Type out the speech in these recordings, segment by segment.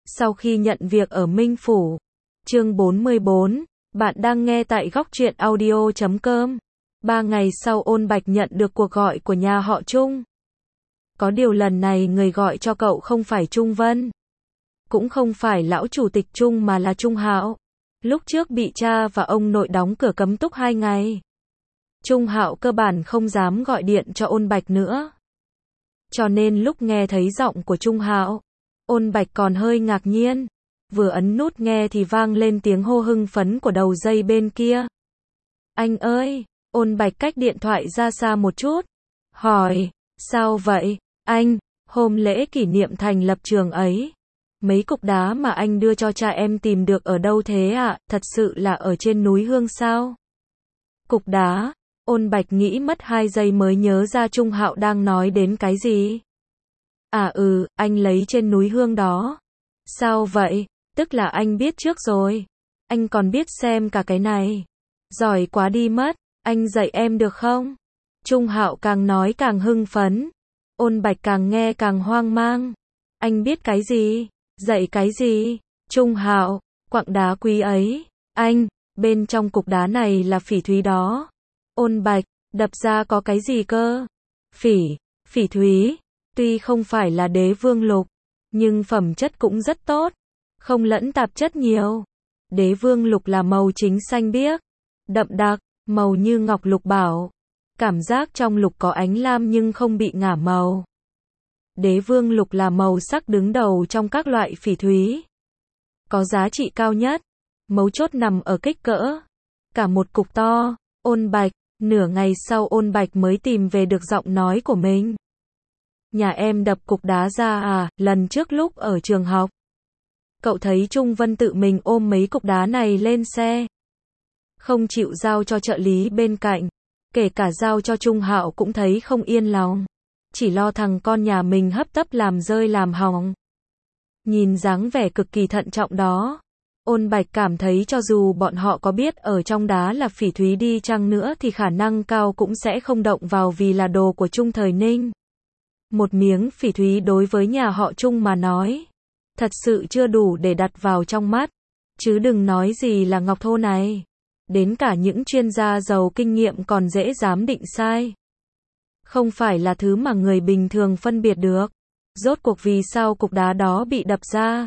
Sau khi nhận việc ở Minh Phủ. Chương 44, bạn đang nghe tại góc truyện audio.com. 3 ngày sau Ôn Bạch nhận được cuộc gọi của nhà họ Trung. Có điều lần này người gọi cho cậu không phải Trung Vân. Cũng không phải lão chủ tịch Trung mà là Trung Hạo. Lúc trước bị cha và ông nội đóng cửa cấm túc 2 ngày. Trung Hạo cơ bản không dám gọi điện cho Ôn Bạch nữa. Cho nên lúc nghe thấy giọng của Trung Hạo, Ôn Bạch còn hơi ngạc nhiên. Vừa ấn nút nghe thì vang lên tiếng hô hưng phấn của đầu dây bên kia. Anh ơi! Ôn Bạch cách điện thoại ra xa một chút. Hỏi, sao vậy, anh? Hôm lễ kỷ niệm thành lập trường ấy. Mấy cục đá mà anh đưa cho cha em tìm được ở đâu thế ạ? Thật sự là ở trên núi Hương sao? Cục đá? Ôn Bạch nghĩ mất 2 giây mới nhớ ra Trung Hạo đang nói đến cái gì. Anh lấy trên núi Hương đó. Sao vậy? Tức là anh biết trước rồi. Anh còn biết xem cả cái này. Giỏi quá đi mất. Anh dạy em được không? Trung Hạo càng nói càng hưng phấn. Ôn Bạch càng nghe càng hoang mang. Anh biết cái gì? Dạy cái gì? Trung Hạo, quặng đá quý ấy. Anh, bên trong cục đá này là phỉ thúy đó. Ôn Bạch, đập ra có cái gì cơ? Phỉ thúy. Tuy không phải là đế vương lục, nhưng phẩm chất cũng rất tốt. Không lẫn tạp chất nhiều. Đế vương lục là màu chính xanh biếc, đậm đặc, màu như ngọc lục bảo. Cảm giác trong lục có ánh lam nhưng không bị ngả màu. Đế vương lục là màu sắc đứng đầu trong các loại phỉ thúy. Có giá trị cao nhất. Mấu chốt nằm ở kích cỡ. Cả một cục to. Ôn Bạch, nửa ngày sau Ôn Bạch mới tìm về được giọng nói của mình. Nhà em đập cục đá ra à, lần trước lúc ở trường học. Cậu thấy Trung Vân tự mình ôm mấy cục đá này lên xe. Không chịu giao cho trợ lý bên cạnh. Kể cả giao cho Trung Hạo cũng thấy không yên lòng. Chỉ lo thằng con nhà mình hấp tấp làm rơi làm hỏng. Nhìn dáng vẻ cực kỳ thận trọng đó. Ôn Bạch cảm thấy cho dù bọn họ có biết ở trong đá là phỉ thúy đi chăng nữa thì khả năng cao cũng sẽ không động vào vì là đồ của Trung Thời Ninh. Một miếng phỉ thúy đối với nhà họ Trung mà nói. Thật sự chưa đủ để đặt vào trong mắt. Chứ đừng nói gì là ngọc thô này. Đến cả những chuyên gia giàu kinh nghiệm còn dễ dám định sai. Không phải là thứ mà người bình thường phân biệt được. Rốt cuộc vì sao cục đá đó bị đập ra?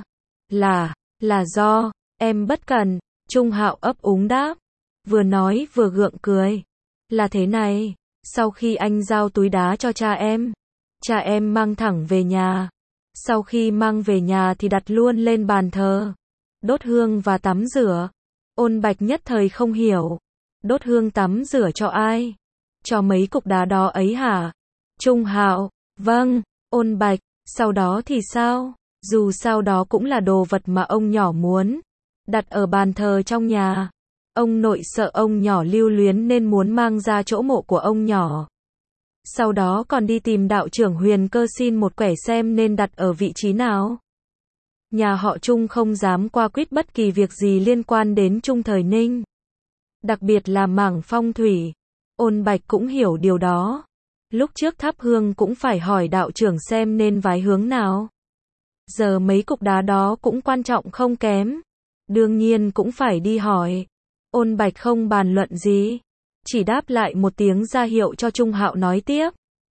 Là do em bất cẩn. Trung Hạo ấp úng đáp. Vừa nói vừa gượng cười. Là thế này. Sau khi anh giao túi đá cho cha em mang thẳng về nhà. Sau khi mang về nhà thì đặt luôn lên bàn thờ. Đốt hương và tắm rửa. Ôn Bạch nhất thời không hiểu. Đốt hương tắm rửa cho ai? Cho mấy cục đá đó ấy hả? Trung Hạo, vâng. Ôn Bạch, sau đó thì sao? Dù sao đó cũng là đồ vật mà ông nhỏ muốn đặt ở bàn thờ trong nhà. Ông nội sợ ông nhỏ lưu luyến nên muốn mang ra chỗ mộ của ông nhỏ. Sau đó còn đi tìm đạo trưởng Huyền Cơ xin một quẻ xem nên đặt ở vị trí nào. Nhà họ Trung không dám qua quýt bất kỳ việc gì liên quan đến Trung Thời Ninh. Đặc biệt là mảng phong thủy. Ôn Bạch cũng hiểu điều đó. Lúc trước thắp hương cũng phải hỏi đạo trưởng xem nên vái hướng nào. Giờ mấy cục đá đó cũng quan trọng không kém. Đương nhiên cũng phải đi hỏi. Ôn Bạch không bàn luận gì. Chỉ đáp lại một tiếng ra hiệu cho Trung Hạo nói tiếp.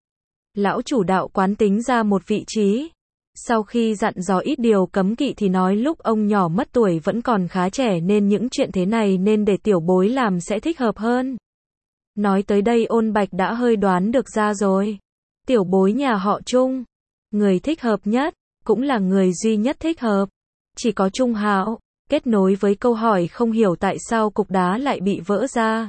Lão chủ đạo quán tính ra một vị trí. Sau khi dặn dò ít điều cấm kỵ thì nói lúc ông nhỏ mất tuổi vẫn còn khá trẻ nên những chuyện thế này nên để tiểu bối làm sẽ thích hợp hơn. Nói tới đây Ôn Bạch đã hơi đoán được ra rồi. Tiểu bối nhà họ Trung. Người thích hợp nhất, cũng là người duy nhất thích hợp. Chỉ có Trung Hạo. Kết nối với câu hỏi không hiểu tại sao cục đá lại bị vỡ ra.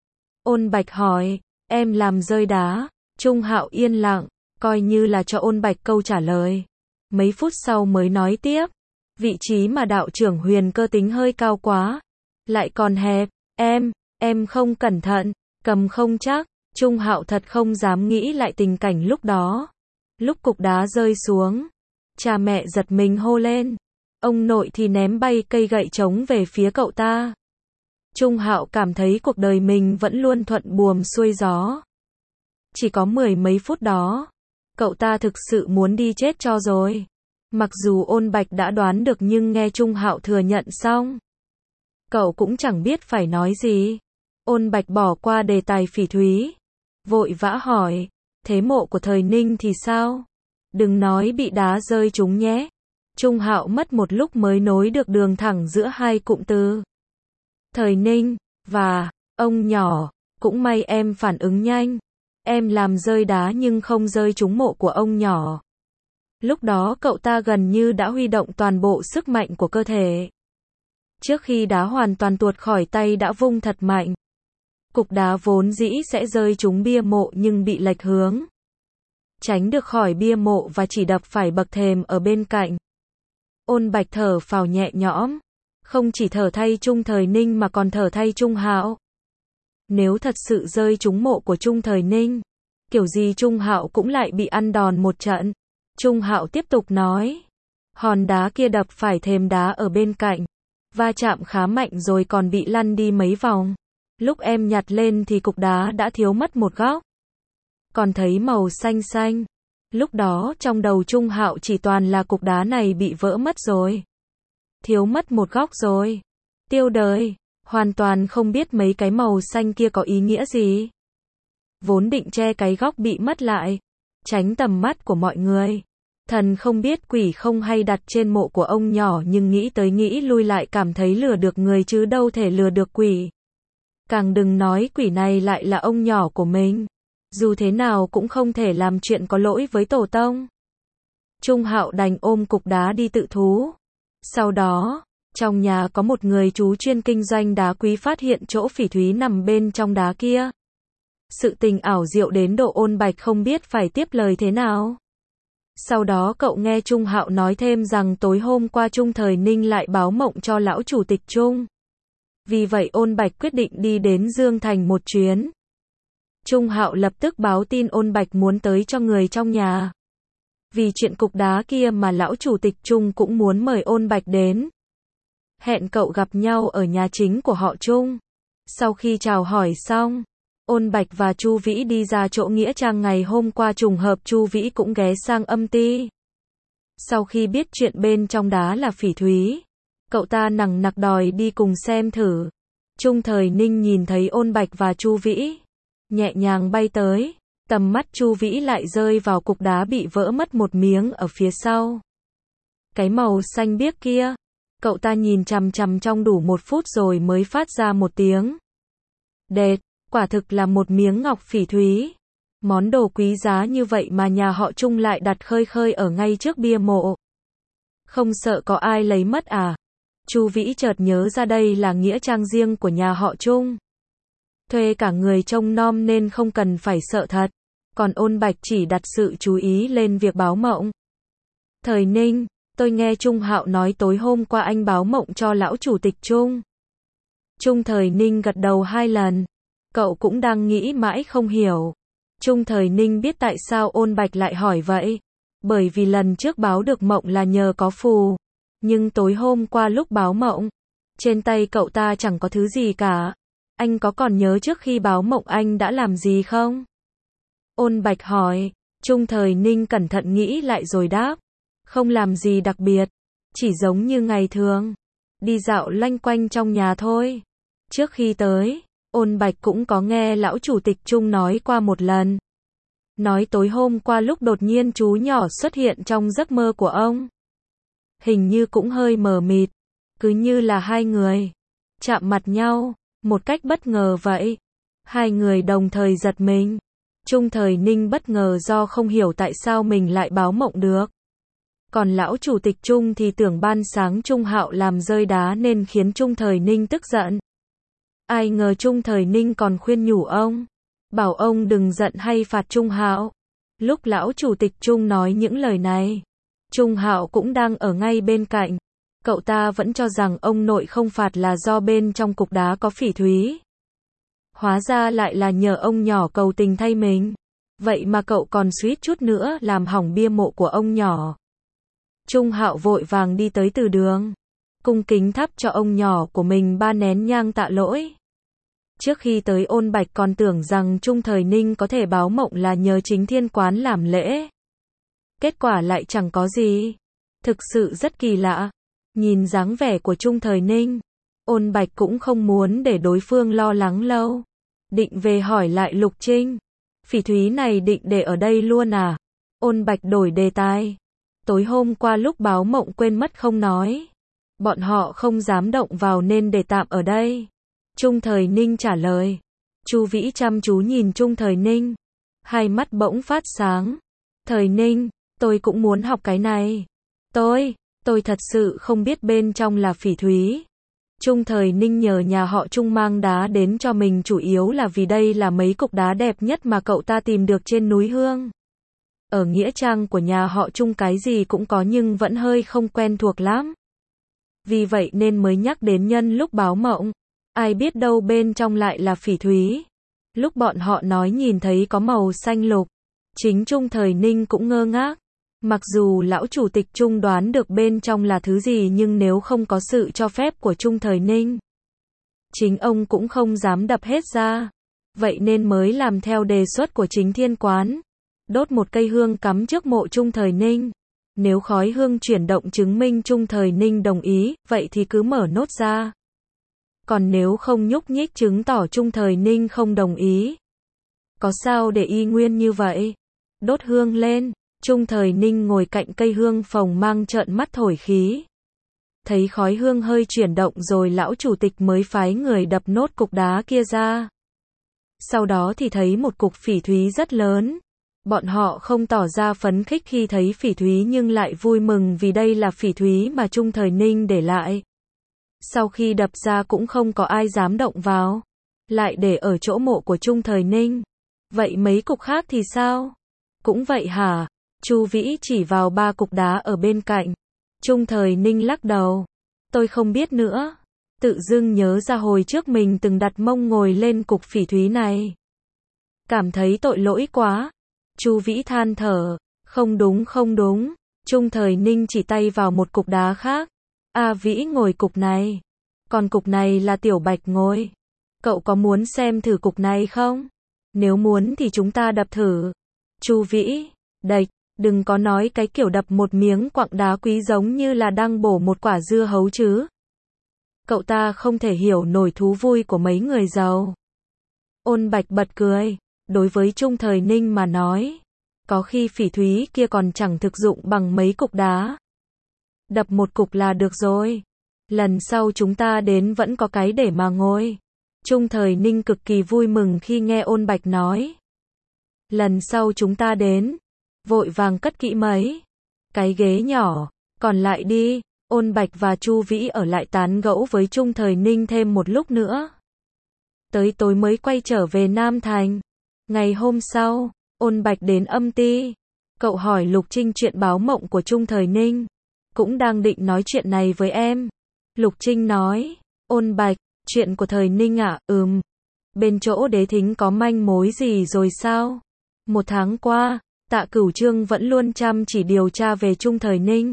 Ôn Bạch hỏi, em làm rơi đá. Trung Hạo yên lặng, coi như là cho Ôn Bạch câu trả lời. Mấy phút sau mới nói tiếp. Vị trí mà đạo trưởng Huyền Cơ tính hơi cao quá. Lại còn hẹp, em không cẩn thận, cầm không chắc. Trung Hạo thật không dám nghĩ lại tình cảnh lúc đó. Lúc cục đá rơi xuống, cha mẹ giật mình hô lên. Ông nội thì ném bay cây gậy trống về phía cậu ta. Trung Hạo cảm thấy cuộc đời mình vẫn luôn thuận buồm xuôi gió. Chỉ có 10 mấy phút đó, cậu ta thực sự muốn đi chết cho rồi. Mặc dù Ôn Bạch đã đoán được nhưng nghe Trung Hạo thừa nhận xong, cậu cũng chẳng biết phải nói gì. Ôn Bạch bỏ qua đề tài phỉ thúy, vội vã hỏi, thế mộ của thời Ninh thì sao? Đừng nói bị đá rơi trúng nhé. Trung Hạo mất một lúc mới nối được đường thẳng giữa hai cụm từ thời Ninh và ông nhỏ. Cũng may em phản ứng nhanh. Em làm rơi đá nhưng không rơi trúng mộ của ông nhỏ. Lúc đó cậu ta gần như đã huy động toàn bộ sức mạnh của cơ thể. Trước khi đá hoàn toàn tuột khỏi tay đã vung thật mạnh. Cục đá vốn dĩ sẽ rơi trúng bia mộ nhưng bị lệch hướng, tránh được khỏi bia mộ và chỉ đập phải bậc thềm ở bên cạnh. Ôn Bạch thở phào nhẹ nhõm. Không chỉ thở thay Trung Thời Ninh mà còn thở thay Trung Hạo. Nếu thật sự rơi trúng mộ của Trung Thời Ninh, kiểu gì Trung Hạo cũng lại bị ăn đòn một trận. Trung Hạo tiếp tục nói, hòn đá kia đập phải thềm đá ở bên cạnh, va chạm khá mạnh rồi còn bị lăn đi mấy vòng. Lúc em nhặt lên thì cục đá đã thiếu mất một góc, còn thấy màu xanh xanh. Lúc đó trong đầu Trung Hạo chỉ toàn là cục đá này bị vỡ mất rồi, thiếu mất một góc rồi, tiêu đời. Hoàn toàn không biết mấy cái màu xanh kia có ý nghĩa gì. Vốn định che cái góc bị mất lại, tránh tầm mắt của mọi người. Thần không biết quỷ không hay đặt trên mộ của ông nhỏ, nhưng nghĩ tới nghĩ lui lại cảm thấy lừa được người chứ đâu thể lừa được quỷ. Càng đừng nói quỷ này lại là ông nhỏ của mình. Dù thế nào cũng không thể làm chuyện có lỗi với tổ tông. Trung Hạo đành ôm cục đá đi tự thú. Sau đó, trong nhà có một người chú chuyên kinh doanh đá quý phát hiện chỗ phỉ thúy nằm bên trong đá kia. Sự tình ảo diệu đến độ Ôn Bạch không biết phải tiếp lời thế nào. Sau đó cậu nghe Trung Hạo nói thêm rằng tối hôm qua Trung Thời Ninh lại báo mộng cho lão chủ tịch Trung. Vì vậy Ôn Bạch quyết định đi đến Dương Thành một chuyến. Trung Hạo lập tức báo tin Ôn Bạch muốn tới cho người trong nhà. Vì chuyện cục đá kia mà lão chủ tịch Trung cũng muốn mời Ôn Bạch đến. Hẹn cậu gặp nhau ở nhà chính của họ Trung. Sau khi chào hỏi xong, Ôn Bạch và Chu Vĩ đi ra chỗ nghĩa trang ngày hôm qua, trùng hợp Chu Vĩ cũng ghé sang âm ty. Sau khi biết chuyện bên trong đá là phỉ thúy, cậu ta nằng nặc đòi đi cùng xem thử. Trung Thời Ninh nhìn thấy Ôn Bạch và Chu Vĩ, nhẹ nhàng bay tới, tầm mắt Chu Vĩ lại rơi vào cục đá bị vỡ mất một miếng ở phía sau. Cái màu xanh biếc kia, cậu ta nhìn chằm chằm trong đủ 1 phút rồi mới phát ra một tiếng đệt. Quả thực là một miếng ngọc phỉ thúy. Món đồ quý giá như vậy mà nhà họ Trung lại đặt khơi khơi ở ngay trước bia mộ. Không sợ có ai lấy mất à? Chu Vĩ chợt nhớ ra đây là nghĩa trang riêng của nhà họ Trung. Thuê cả người trông nom nên không cần phải sợ thật. Còn Ôn Bạch chỉ đặt sự chú ý lên việc báo mộng. Thời Ninh, tôi nghe Trung Hạo nói tối hôm qua anh báo mộng cho lão chủ tịch Trung. Trung Thời Ninh gật đầu 2 lần. Cậu cũng đang nghĩ mãi không hiểu. Trung Thời Ninh biết tại sao Ôn Bạch lại hỏi vậy. Bởi vì lần trước báo được mộng là nhờ có phù. Nhưng tối hôm qua lúc báo mộng, trên tay cậu ta chẳng có thứ gì cả. Anh có còn nhớ trước khi báo mộng anh đã làm gì không? Ôn Bạch hỏi. Trung Thời Ninh cẩn thận nghĩ lại rồi đáp. Không làm gì đặc biệt. Chỉ giống như ngày thường. Đi dạo loanh quanh trong nhà thôi. Trước khi tới, Ôn Bạch cũng có nghe lão chủ tịch Trung nói qua một lần. Nói tối hôm qua lúc đột nhiên chú nhỏ xuất hiện trong giấc mơ của ông. Hình như cũng hơi mờ mịt. Cứ như là hai người chạm mặt nhau, một cách bất ngờ vậy. Hai người đồng thời giật mình. Trung Thời Ninh bất ngờ do không hiểu tại sao mình lại báo mộng được. Còn lão chủ tịch Trung thì tưởng ban sáng Trung Hạo làm rơi đá nên khiến Trung Thời Ninh tức giận. Ai ngờ Trung Thời Ninh còn khuyên nhủ ông, bảo ông đừng giận hay phạt Trung Hạo. Lúc lão chủ tịch Trung nói những lời này, Trung Hạo cũng đang ở ngay bên cạnh. Cậu ta vẫn cho rằng ông nội không phạt là do bên trong cục đá có phỉ thúy. Hóa ra lại là nhờ ông nhỏ cầu tình thay mình. Vậy mà cậu còn suýt chút nữa làm hỏng bia mộ của ông nhỏ. Trung Hạo vội vàng đi tới từ đường, cung kính thắp cho ông nhỏ của mình 3 nén nhang tạ lỗi. Trước khi tới Ôn Bạch còn tưởng rằng Trung Thời Ninh có thể báo mộng là nhờ chính thiên quán làm lễ. Kết quả lại chẳng có gì. Thực sự rất kỳ lạ. Nhìn dáng vẻ của Trung Thời Ninh, Ôn Bạch cũng không muốn để đối phương lo lắng lâu. Định về hỏi lại Lục Trinh. Phỉ thúy này định để ở đây luôn à? Ôn Bạch đổi đề tài. Tối hôm qua lúc báo mộng quên mất không nói. Bọn họ không dám động vào nên để tạm ở đây. Trung Thời Ninh trả lời. Chu Vĩ chăm chú nhìn Trung Thời Ninh. Hai mắt bỗng phát sáng. Thời Ninh, tôi cũng muốn học cái này. Tôi thật sự không biết bên trong là phỉ thúy. Trung Thời Ninh nhờ nhà họ Trung mang đá đến cho mình chủ yếu là vì đây là mấy cục đá đẹp nhất mà cậu ta tìm được trên núi Hương. Ở nghĩa trang của nhà họ Trung cái gì cũng có nhưng vẫn hơi không quen thuộc lắm. Vì vậy nên mới nhắc đến nhân lúc báo mộng. Ai biết đâu bên trong lại là phỉ thúy. Lúc bọn họ nói nhìn thấy có màu xanh lục. Chính Trung Thời Ninh cũng ngơ ngác. Mặc dù lão chủ tịch Trung đoán được bên trong là thứ gì nhưng nếu không có sự cho phép của Trung Thời Ninh, chính ông cũng không dám đập hết ra. Vậy nên mới làm theo đề xuất của chính thiên quán. Đốt một cây hương cắm trước mộ Trung Thời Ninh. Nếu khói hương chuyển động chứng minh Trung Thời Ninh đồng ý, vậy thì cứ mở nốt ra. Còn nếu không nhúc nhích chứng tỏ Trung Thời Ninh không đồng ý. Có sao để y nguyên như vậy? Đốt hương lên. Trung Thời Ninh ngồi cạnh cây hương phồng mang trợn mắt thổi khí. Thấy khói hương hơi chuyển động rồi lão chủ tịch mới phái người đập nốt cục đá kia ra. Sau đó thì thấy một cục phỉ thúy rất lớn. Bọn họ không tỏ ra phấn khích khi thấy phỉ thúy nhưng lại vui mừng vì đây là phỉ thúy mà Trung Thời Ninh để lại. Sau khi đập ra cũng không có ai dám động vào. Lại để ở chỗ mộ của Trung Thời Ninh. Vậy mấy cục khác thì sao? Cũng vậy hả? Chu Vĩ chỉ vào 3 cục đá ở bên cạnh. Trung Thời Ninh lắc đầu. Tôi không biết nữa. Tự dưng nhớ ra hồi trước mình từng đặt mông ngồi lên cục phỉ thúy này. Cảm thấy tội lỗi quá. Chu Vĩ than thở. Không đúng. Trung Thời Ninh chỉ tay vào một cục đá khác. A Vĩ ngồi cục này. Còn cục này là Tiểu Bạch ngồi. Cậu có muốn xem thử cục này không? Nếu muốn thì chúng ta đập thử. Chu Vĩ. Đạch. Đừng có nói cái kiểu đập một miếng quặng đá quý giống như là đang bổ một quả dưa hấu chứ. Cậu ta không thể hiểu nổi thú vui của mấy người giàu. Ôn Bạch bật cười. Đối với Trung Thời Ninh mà nói, có khi phỉ thúy kia còn chẳng thực dụng bằng mấy cục đá. Đập một cục là được rồi. Lần sau chúng ta đến vẫn có cái để mà ngồi. Trung Thời Ninh cực kỳ vui mừng khi nghe Ôn Bạch nói. Lần sau chúng ta đến. Vội vàng cất kỹ mấy cái ghế nhỏ, còn lại đi. Ôn Bạch và Chu Vĩ ở lại tán gẫu với Trung Thời Ninh thêm một lúc nữa. Tới tối mới quay trở về Nam Thành. Ngày hôm sau, Ôn Bạch đến âm ty. Cậu hỏi Lục Trinh chuyện báo mộng của Trung Thời Ninh. Cũng đang định nói chuyện này với em. Lục Trinh nói, Ôn Bạch, chuyện của Thời Ninh à? Bên chỗ Đế Thính có manh mối gì rồi sao? 1 tháng qua, Tạ Cửu Trương vẫn luôn chăm chỉ điều tra về Trung Thời Ninh.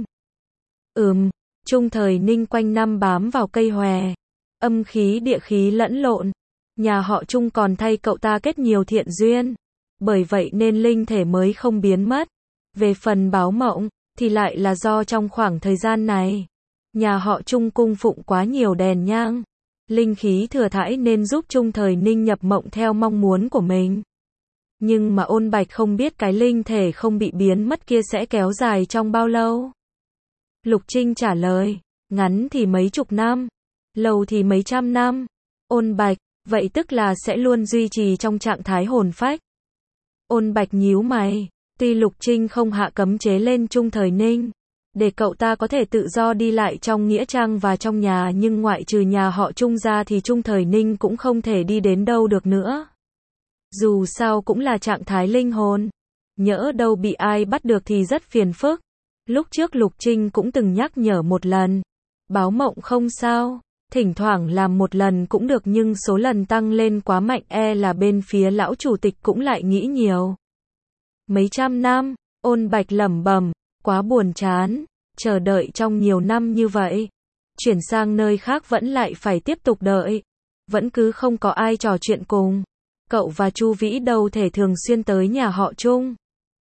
Trung Thời Ninh quanh năm bám vào cây hòe. Âm khí địa khí lẫn lộn. Nhà họ Trung còn thay cậu ta kết nhiều thiện duyên. Bởi vậy nên linh thể mới không biến mất. Về phần báo mộng, thì lại là do trong khoảng thời gian này, nhà họ Trung cung phụng quá nhiều đèn nhang. Linh khí thừa thãi nên giúp Trung Thời Ninh nhập mộng theo mong muốn của mình. Nhưng mà Ôn Bạch không biết cái linh thể không bị biến mất kia sẽ kéo dài trong bao lâu. Lục Trinh trả lời, ngắn thì mấy chục năm, lâu thì mấy trăm năm. Ôn Bạch, vậy tức là sẽ luôn duy trì trong trạng thái hồn phách. Ôn Bạch nhíu mày, tuy Lục Trinh không hạ cấm chế lên Trung Thời Ninh, để cậu ta có thể tự do đi lại trong nghĩa trang và trong nhà, nhưng ngoại trừ nhà họ Trung ra thì Trung Thời Ninh cũng không thể đi đến đâu được nữa. Dù sao cũng là trạng thái linh hồn, nhỡ đâu bị ai bắt được thì rất phiền phức. Lúc trước Lục Trinh cũng từng nhắc nhở một lần, báo mộng không sao, thỉnh thoảng làm một lần cũng được, nhưng số lần tăng lên quá mạnh là bên phía lão chủ tịch cũng lại nghĩ nhiều. Mấy trăm năm, Ôn Bạch lẩm bẩm, quá buồn chán, chờ đợi trong nhiều năm như vậy, chuyển sang nơi khác vẫn lại phải tiếp tục đợi, vẫn cứ không có ai trò chuyện cùng. Cậu và Chu Vĩ đâu thể thường xuyên tới nhà họ Trung.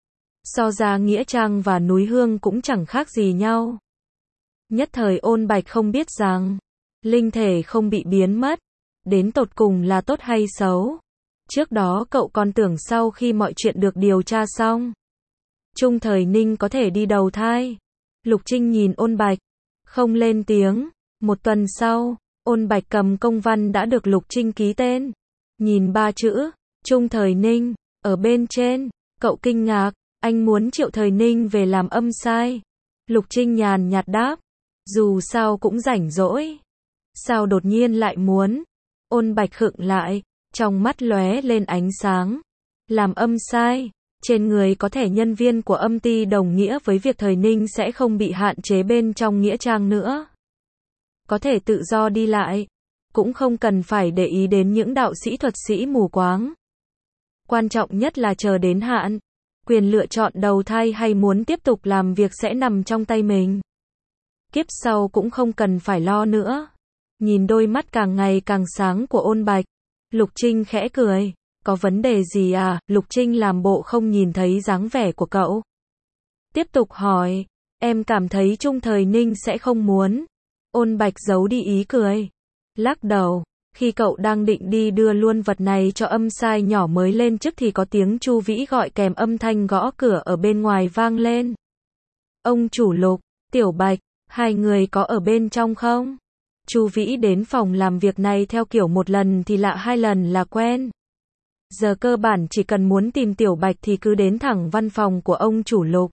So ra Nghĩa Trang và núi Hương cũng chẳng khác gì nhau. Nhất thời Ôn Bạch không biết rằng, linh thể không bị biến mất, đến tột cùng là tốt hay xấu. Trước đó cậu còn tưởng sau khi mọi chuyện được điều tra xong, Trung Thời Ninh có thể đi đầu thai. Lục Trinh nhìn Ôn Bạch, không lên tiếng. Một tuần sau, Ôn Bạch cầm công văn đã được Lục Trinh ký tên. Nhìn 3 chữ, Trung Thời Ninh, ở bên trên, cậu kinh ngạc, anh muốn Triệu Thời Ninh về làm âm sai. Lục Trinh nhàn nhạt đáp, dù sao cũng rảnh rỗi. Sao đột nhiên lại muốn? Ôn Bạch khựng lại, trong mắt lóe lên ánh sáng. Làm âm sai, trên người có thẻ nhân viên của âm ty đồng nghĩa với việc Thời Ninh sẽ không bị hạn chế bên trong Nghĩa Trang nữa. Có thể tự do đi lại, cũng không cần phải để ý đến những đạo sĩ thuật sĩ mù quáng. Quan trọng nhất là chờ đến hạn, quyền lựa chọn đầu thai hay muốn tiếp tục làm việc sẽ nằm trong tay mình. Kiếp sau cũng không cần phải lo nữa. Nhìn đôi mắt càng ngày càng sáng của Ôn Bạch, Lục Trinh khẽ cười. Có vấn đề gì à? Lục Trinh làm bộ không nhìn thấy dáng vẻ của cậu. Tiếp tục hỏi, em cảm thấy Trung Thời Ninh sẽ không muốn. Ôn Bạch giấu đi ý cười. Lắc đầu, khi cậu đang định đi đưa luôn vật này cho âm sai nhỏ mới lên chức thì có tiếng Chu Vĩ gọi kèm âm thanh gõ cửa ở bên ngoài vang lên. Ông chủ Lục, Tiểu Bạch, hai người có ở bên trong không? Chu Vĩ đến phòng làm việc này theo kiểu một lần thì lạ hai lần là quen. Giờ cơ bản chỉ cần muốn tìm Tiểu Bạch thì cứ đến thẳng văn phòng của ông chủ Lục.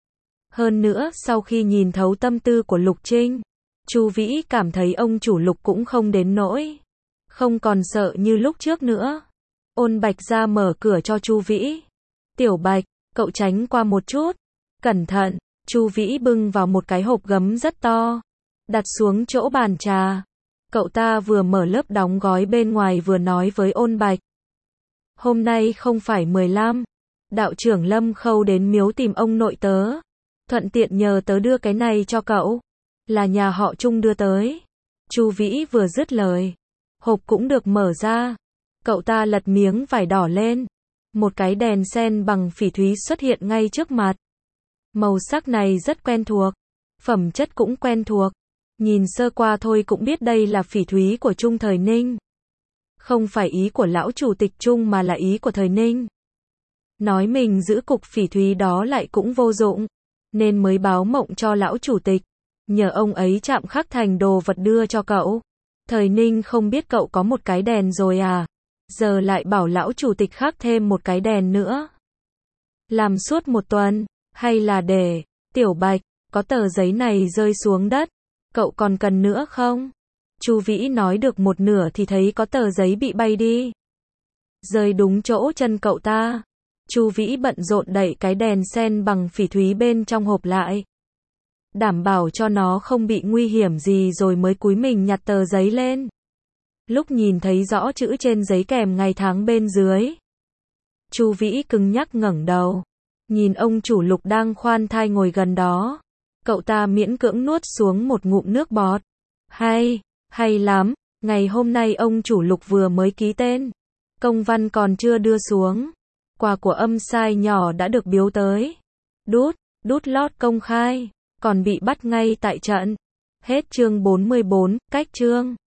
Hơn nữa sau khi nhìn thấu tâm tư của Lục Trinh, Chu Vĩ cảm thấy ông chủ Lục cũng không đến nỗi không còn sợ như lúc trước nữa. Ôn Bạch ra mở cửa cho Chu Vĩ. Tiểu Bạch, cậu tránh qua một chút. Cẩn thận. Chu Vĩ bưng vào một cái hộp gấm rất to, đặt xuống chỗ bàn trà. Cậu ta vừa mở lớp đóng gói bên ngoài vừa nói với Ôn Bạch. Hôm nay không phải 15, đạo trưởng Lâm Khâu đến miếu tìm ông nội tớ. Thuận tiện nhờ tớ đưa cái này cho cậu. Là nhà họ Trung đưa tới. Chu Vĩ vừa dứt lời, hộp cũng được mở ra. Cậu ta lật miếng vải đỏ lên. Một cái đèn sen bằng phỉ thúy xuất hiện ngay trước mặt. Màu sắc này rất quen thuộc, phẩm chất cũng quen thuộc. Nhìn sơ qua thôi cũng biết đây là phỉ thúy của Trung Thời Ninh. Không phải ý của lão chủ tịch Trung mà là ý của Thời Ninh. Nói mình giữ cục phỉ thúy đó lại cũng vô dụng, nên mới báo mộng cho lão chủ tịch, nhờ ông ấy chạm khắc thành đồ vật đưa cho cậu. Thời Ninh không biết cậu có một cái đèn rồi à? Giờ lại bảo lão chủ tịch khắc thêm một cái đèn nữa. Làm suốt một tuần, hay là để, Tiểu Bạch, có tờ giấy này rơi xuống đất, cậu còn cần nữa không? Chu Vĩ nói được một nửa thì thấy có tờ giấy bị bay đi, rơi đúng chỗ chân cậu ta. Chu Vĩ bận rộn đẩy cái đèn sen bằng phỉ thúy bên trong hộp lại, đảm bảo cho nó không bị nguy hiểm gì rồi mới cúi mình nhặt tờ giấy lên. Lúc nhìn thấy rõ chữ trên giấy kèm ngày tháng bên dưới, Chu Vĩ cứng nhắc ngẩng đầu, nhìn ông chủ Lục đang khoan thai ngồi gần đó. Cậu ta miễn cưỡng nuốt xuống một ngụm nước bọt. Hay lắm, ngày hôm nay ông chủ Lục vừa mới ký tên. Công văn còn chưa đưa xuống. Quà của âm sai nhỏ đã được biếu tới. Đút lót công khai, còn bị bắt ngay tại trận. Hết chương 44, cách chương.